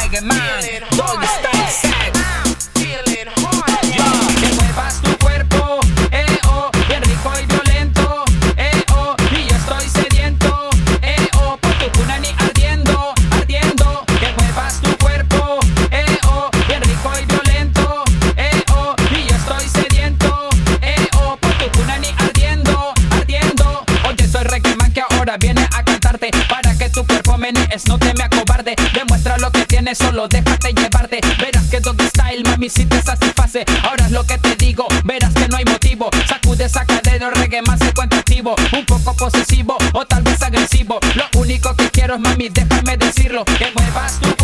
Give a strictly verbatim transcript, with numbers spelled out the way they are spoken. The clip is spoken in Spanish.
reggae man, Doggy Style set. Que muevas tu cuerpo, eh oh, bien rico y violento, eh oh, y yo estoy sediento, eh oh, por tu punani ardiendo, ardiendo. Que muevas tu cuerpo, eh oh, bien rico y violento, eh oh, y yo estoy sediento, eh oh, por tu punani ardiendo, ardiendo. Oye, soy reggae man que ahora viene a cantarte para que tu cuerpo menees, no te me acobarde. Demuestra lo que tienes, solo déjate llevarte. Verás que Doggy Style, mami, si te satisface. Ahora es lo que te digo, verás que no hay motivo. Sacude esa cadera, el reggae más se encuentra activo. Un poco posesivo o tal vez agresivo. Lo único que quiero es, mami, déjame decirlo, que muevas tu